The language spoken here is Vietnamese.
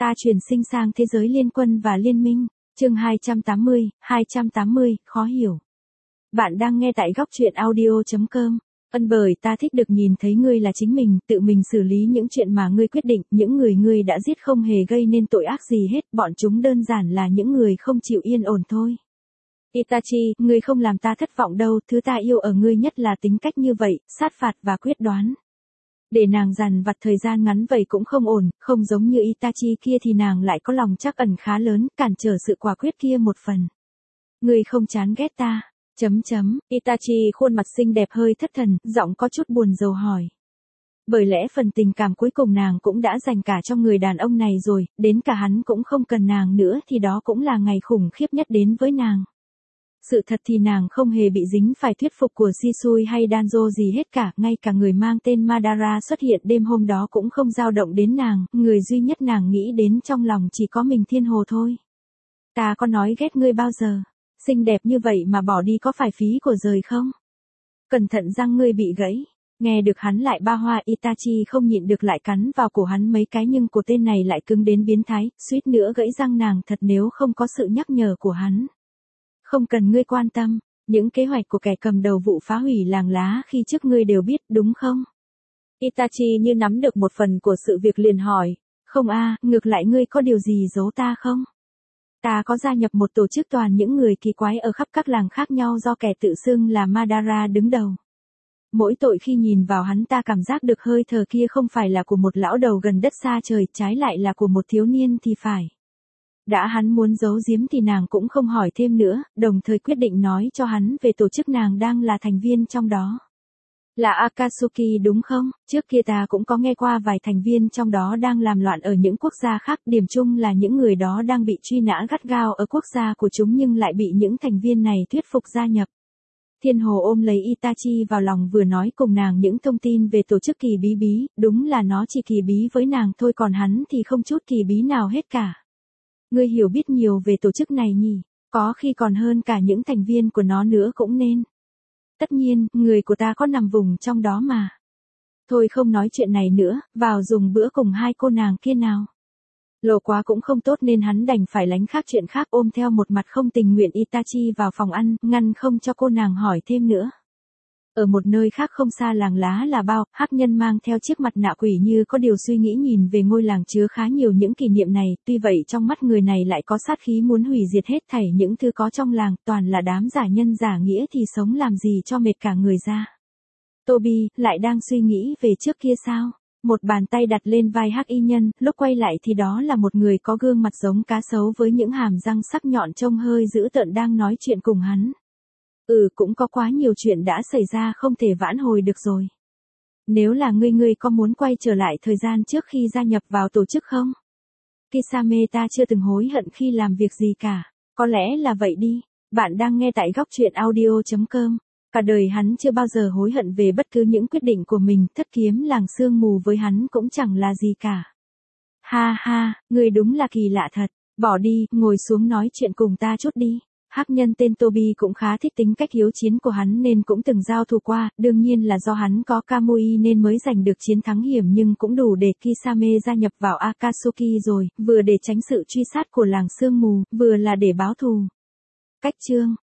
Ta chuyển sinh sang thế giới liên quân và liên minh. Chương 280, khó hiểu. Bạn đang nghe tại góc truyện audio.com. Bởi ta thích được nhìn thấy ngươi là chính mình, tự mình xử lý những chuyện mà ngươi quyết định, những người ngươi đã giết không hề gây nên tội ác gì hết, bọn chúng đơn giản là những người không chịu yên ổn thôi. Itachi, ngươi không làm ta thất vọng đâu, thứ ta yêu ở ngươi nhất là tính cách như vậy, sát phạt và quyết đoán. Để nàng dằn vặt thời gian ngắn vậy cũng không ổn, không giống như Itachi kia thì nàng lại có lòng trắc ẩn khá lớn, cản trở sự quả quyết kia một phần. Ngươi không chán ghét ta. Itachi khuôn mặt xinh đẹp hơi thất thần, giọng có chút buồn rầu hỏi. Bởi lẽ phần tình cảm cuối cùng nàng cũng đã dành cả cho người đàn ông này rồi, đến cả hắn cũng không cần nàng nữa thì đó cũng là ngày khủng khiếp nhất đến với nàng. Sự thật thì nàng không hề bị dính phải thuyết phục của Shisui hay Danzo gì hết cả, ngay cả người mang tên Madara xuất hiện đêm hôm đó cũng không dao động đến nàng, người duy nhất nàng nghĩ đến trong lòng chỉ có mình Thiên Hồ thôi. Ta có nói ghét ngươi bao giờ? Xinh đẹp như vậy mà bỏ đi có phải phí của rời không? Cẩn thận răng ngươi bị gãy. Nghe được hắn lại ba hoa, Itachi không nhịn được lại cắn vào cổ hắn mấy cái, nhưng cổ tên này lại cứng đến biến thái, suýt nữa gãy răng nàng thật nếu không có sự nhắc nhở của hắn. Không cần ngươi quan tâm, những kế hoạch của kẻ cầm đầu vụ phá hủy làng lá khi trước ngươi đều biết đúng không? Itachi như nắm được một phần của sự việc liền hỏi. Không ngược lại ngươi có điều gì giấu ta không? Ta có gia nhập một tổ chức toàn những người kỳ quái ở khắp các làng khác nhau do kẻ tự xưng là Madara đứng đầu. Mỗi tội khi nhìn vào hắn ta cảm giác được hơi thở kia không phải là của một lão đầu gần đất xa trời, trái lại là của một thiếu niên thì phải. Đã hắn muốn giấu giếm thì nàng cũng không hỏi thêm nữa, đồng thời quyết định nói cho hắn về tổ chức nàng đang là thành viên trong đó. Là Akatsuki đúng không? Trước kia ta cũng có nghe qua vài thành viên trong đó đang làm loạn ở những quốc gia khác, điểm chung là những người đó đang bị truy nã gắt gao ở quốc gia của chúng nhưng lại bị những thành viên này thuyết phục gia nhập. Thiên Hồ ôm lấy Itachi vào lòng vừa nói cùng nàng những thông tin về tổ chức kỳ bí bí, đúng là nó chỉ kỳ bí với nàng thôi còn hắn thì không chút kỳ bí nào hết cả. Ngươi hiểu biết nhiều về tổ chức này nhỉ, có khi còn hơn cả những thành viên của nó nữa cũng nên. Tất nhiên, người của ta có nằm vùng trong đó mà. Thôi không nói chuyện này nữa, vào dùng bữa cùng hai cô nàng kia nào. Lộ quá cũng không tốt nên hắn đành phải lánh khác chuyện khác, ôm theo một mặt không tình nguyện Itachi vào phòng ăn, ngăn không cho cô nàng hỏi thêm nữa. Ở một nơi khác không xa làng lá là bao, hắc nhân mang theo chiếc mặt nạ quỷ như có điều suy nghĩ nhìn về ngôi làng chứa khá nhiều những kỷ niệm này, tuy vậy trong mắt người này lại có sát khí muốn hủy diệt hết thảy những thứ có trong làng, toàn là đám giả nhân giả nghĩa thì sống làm gì cho mệt cả người ra. Toby, lại đang suy nghĩ về trước kia sao? Một bàn tay đặt lên vai hắc y nhân, lúc quay lại thì đó là một người có gương mặt giống cá sấu với những hàm răng sắc nhọn trông hơi dữ tợn đang nói chuyện cùng hắn. Cũng có quá nhiều chuyện đã xảy ra không thể vãn hồi được rồi. Nếu là ngươi có muốn quay trở lại thời gian trước khi gia nhập vào tổ chức không? Kisame ta chưa từng hối hận khi làm việc gì cả. Có lẽ là vậy đi. Bạn đang nghe tại góc truyện audio.com. Cả đời hắn chưa bao giờ hối hận về bất cứ những quyết định của mình, thất kiếm làng sương mù với hắn cũng chẳng là gì cả. Ha ha, ngươi đúng là kỳ lạ thật. Bỏ đi, ngồi xuống nói chuyện cùng ta chút đi. Hắc nhân tên Toby cũng khá thích tính cách hiếu chiến của hắn nên cũng từng giao thủ qua, đương nhiên là do hắn có Kamui nên mới giành được chiến thắng hiểm nhưng cũng đủ để Kisame gia nhập vào Akatsuki rồi, vừa để tránh sự truy sát của làng sương mù, vừa là để báo thù. Cách chương